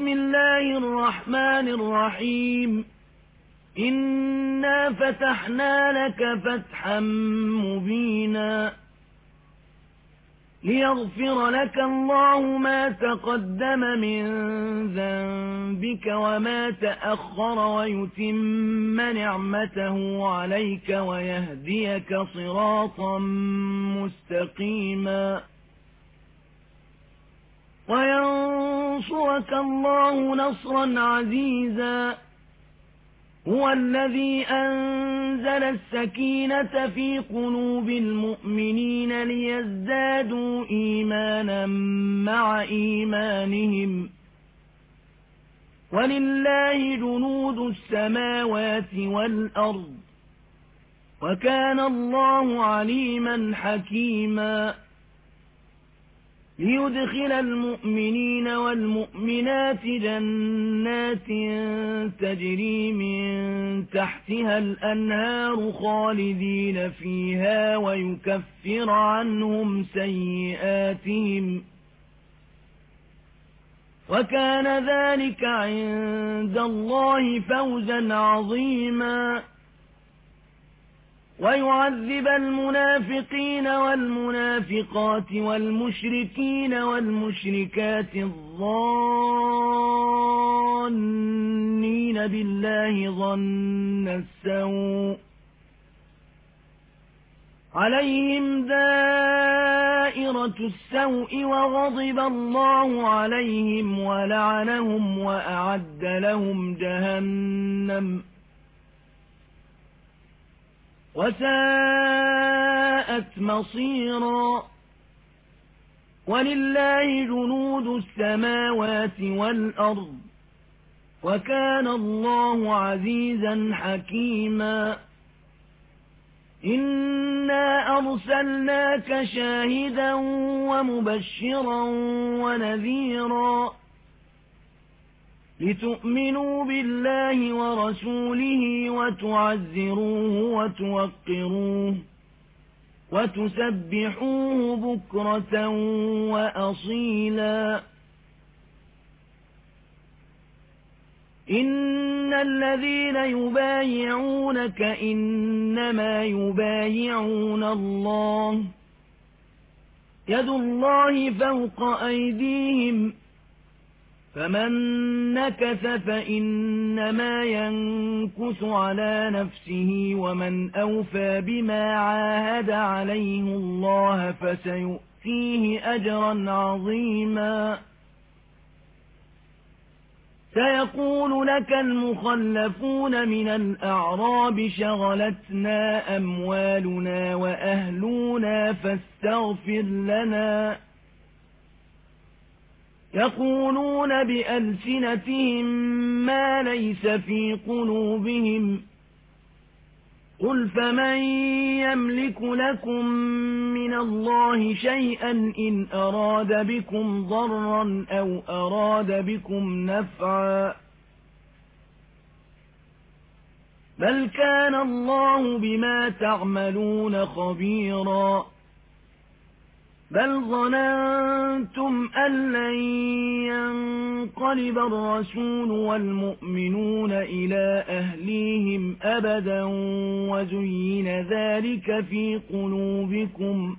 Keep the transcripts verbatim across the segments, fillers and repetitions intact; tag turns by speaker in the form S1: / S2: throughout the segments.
S1: بسم الله الرحمن الرحيم إنا فتحنا لك فتحا مبينا ليغفر لك الله ما تقدم من ذنبك وما تأخر ويتم نعمته عليك ويهديك صراطا مستقيما وينصرك الله نصرا عزيزا هو الذي أنزل السكينة في قلوب المؤمنين ليزدادوا إيمانا مع إيمانهم ولله جنود السماوات والأرض وكان الله عليما حكيما ليدخل المؤمنين والمؤمنات جنات تجري من تحتها الأنهار خالدين فيها ويكفر عنهم سيئاتهم وكان ذلك عند الله فوزا عظيما ويعذب المنافقين والمنافقات والمشركين والمشركات الظانين بالله ظن السوء عليهم دائرة السوء وغضب الله عليهم ولعنهم وأعد لهم جهنم وساءت مصيرا ولله جنود السماوات والأرض وكان الله عزيزا حكيما إنا أرسلناك شاهدا ومبشرا ونذيرا لتؤمنوا بالله ورسوله وتعزروه وتوقروه وتسبحوه بكرة وأصيلا إن الذين يبايعونك إنما يبايعون الله يد الله فوق أيديهم فمن نكث فإنما ينكث على نفسه ومن أوفى بما عاهد عليه الله فسيؤتيه أجرا عظيما سيقول لك المخلفون من الأعراب شغلتنا أموالنا وأهلنا فاستغفر لنا يقولون بألسنتهم ما ليس في قلوبهم قل فمن يملك لكم من الله شيئا إن أراد بكم ضرا أو أراد بكم نفعا بل كان الله بما تعملون خبيرا بل ظننتم أن لن ينقلب الرسول والمؤمنون إلى أهليهم أبدا وزين ذلك في قلوبكم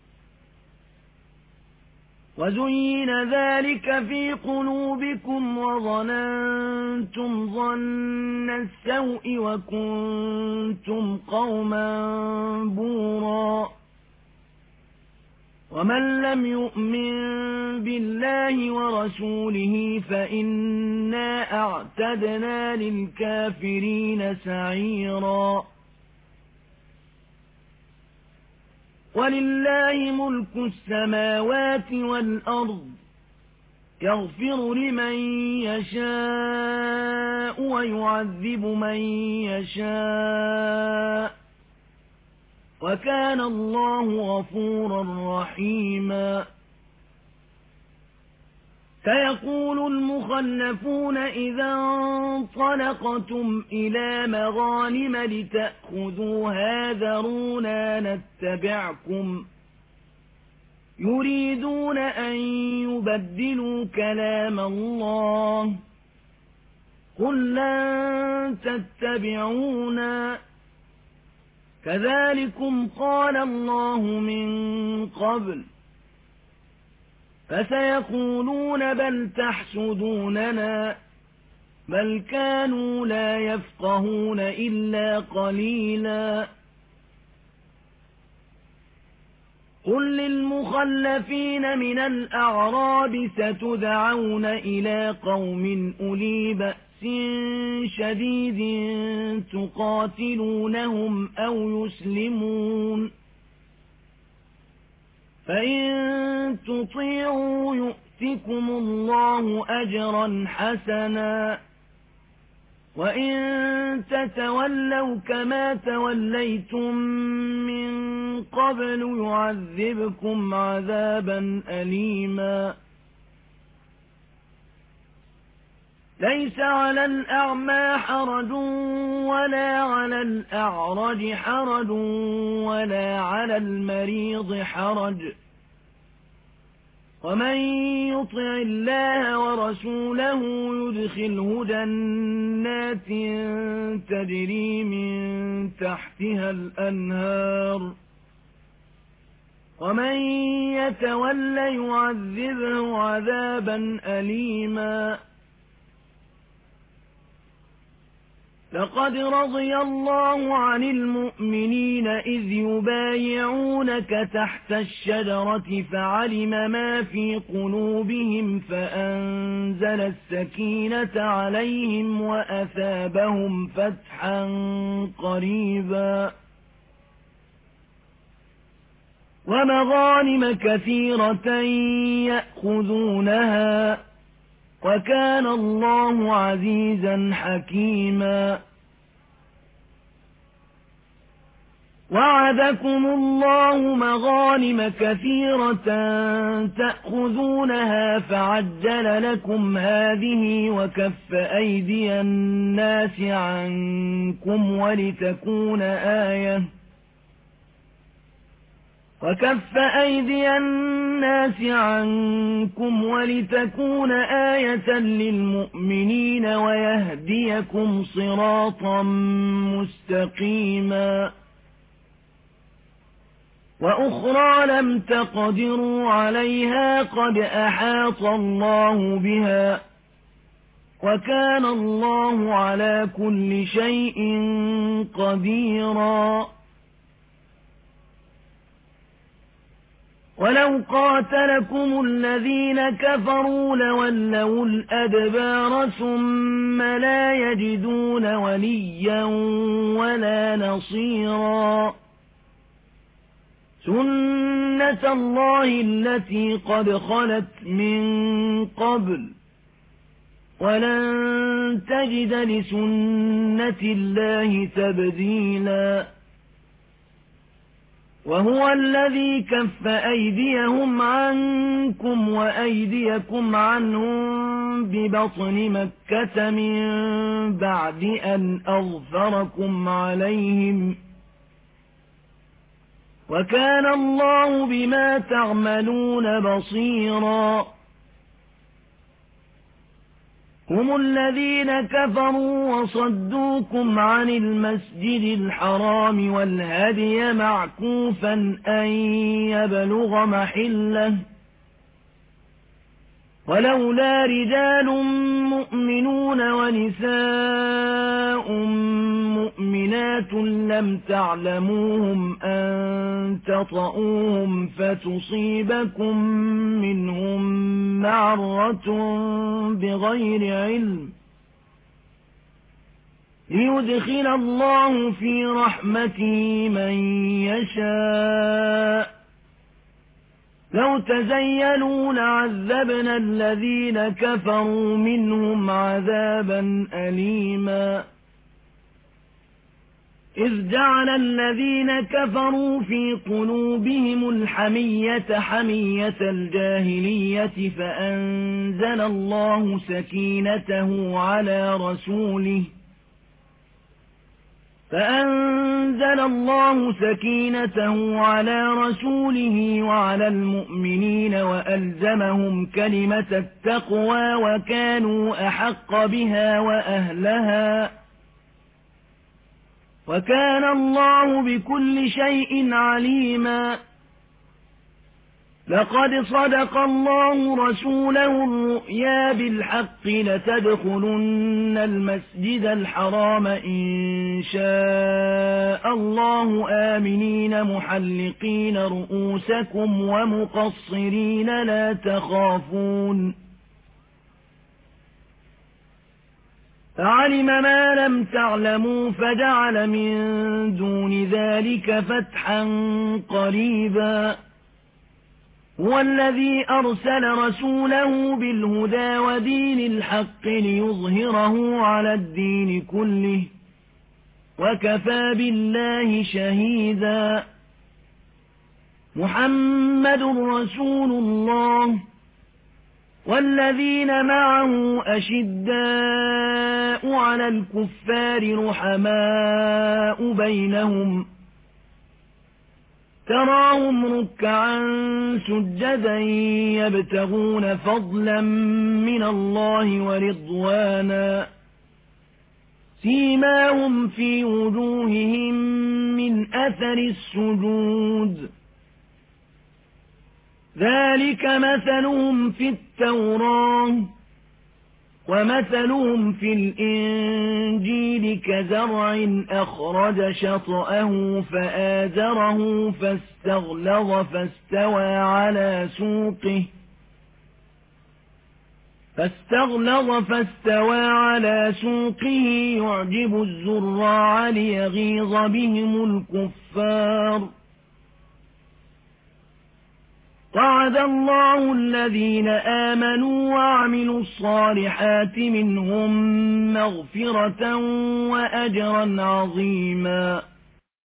S1: وزين ذلك في قلوبكم وظننتم ظن السوء وكنتم قوما بورا ومن لم يؤمن بالله ورسوله فإنا أعتدنا للكافرين سعيرا ولله ملك السماوات والأرض يغفر لمن يشاء ويعذب من يشاء وكان الله غفورا رحيما سيقول المخلفون إذا انطلقتم إلى مغانم لتأخذوها ذرونا نتبعكم يريدون أن يبدلوا كلام الله قل لن تتبعونا كذلكم قال الله من قبل فسيقولون بل تحسدوننا بل كانوا لا يفقهون إلا قليلا قل للمخلفين من الأعراب ستدعون إلى قوم أولي بأس شديد تقاتلونهم أو يسلمون فإن تطيعوا يؤتكم الله أجرا حسنا وإن تتولوا كما توليتم من قبل يعذبكم عذابا أليما ليس على الأعمى حرج ولا على الأعرج حرج ولا على المريض حرج ومن يطع الله ورسوله يدخله جنات تجري من تحتها الأنهار ومن يتول يعذبه عذابا أليما لقد رضي الله عن المؤمنين إذ يبايعونك تحت الشجرة فعلم ما في قلوبهم فأنزل السكينة عليهم وأثابهم فتحا قريبا ومغانم كثيرة يأخذونها وكان الله عزيزا حكيما وعدكم الله مغانم كثيرة تأخذونها فعجل لكم هذه وكف أيدي الناس عنكم ولتكون آية وكف أيدي الناس عنكم ولتكون آية للمؤمنين ويهديكم صراطا مستقيما وأخرى لم تقدروا عليها قد أحاط الله بها وكان الله على كل شيء قديرا ولو قاتلكم الذين كفروا لولوا الأدبار ثم لا يجدون وليا ولا نصيرا سنة الله التي قد خلت من قبل ولن تجد لسنة الله تبديلا وهو الذي كف أيديهم عنكم وأيديكم عنهم ببطن مكة من بعد أن أظفركم عليهم وكان الله بما تعملون بصيرا هم الذين كفروا وصدوكم عن المسجد الحرام والهدي معكوفا أن يبلغ محله ولولا رجال مؤمنون ونساء مؤمنات لم تعلموهم أن تطؤوهم فتصيبكم منهم معرة بغير علم ليدخل الله في رحمته من يشاء لو تزيلوا لعذبنا الذين كفروا منهم عذابا أليما إذ جعل الذين كفروا في قلوبهم الحمية حمية الجاهلية فأنزل الله سكينته على رسوله فأنزل الله سكينته على رسوله وعلى المؤمنين وألزمهم كلمة التقوى وكانوا أحق بها وأهلها وكان الله بكل شيء عليما لقد صدق الله رسوله الرؤيا بالحق لتدخلن المسجد الحرام إن شاء الله آمنين محلقين رؤوسكم ومقصرين لا تخافون فعلم ما لم تعلموا فجعل من دون ذلك فتحا قريبا هو الذي أرسل رسوله بالهدى ودين الحق ليظهره على الدين كله وكفى بالله شهيدا محمد رسول الله والذين معه أشداء على الكفار رحماء بينهم تراهم ركعا سجدا يبتغون فضلا من الله ورضوانا سيماهم في وجوههم من أثر السجود ذلك مثلهم في التوراة ومثلهم في الإنجيل كزرع أخرج شطأه فآزره فاستغلظ فاستوى على سوقه فاستغلظ فاستوى على سوقه يعجب الزراع ليغيظ بهم الكفار وعد الله الذين آمنوا وعملوا الصالحات منهم مغفرة وأجرا عظيما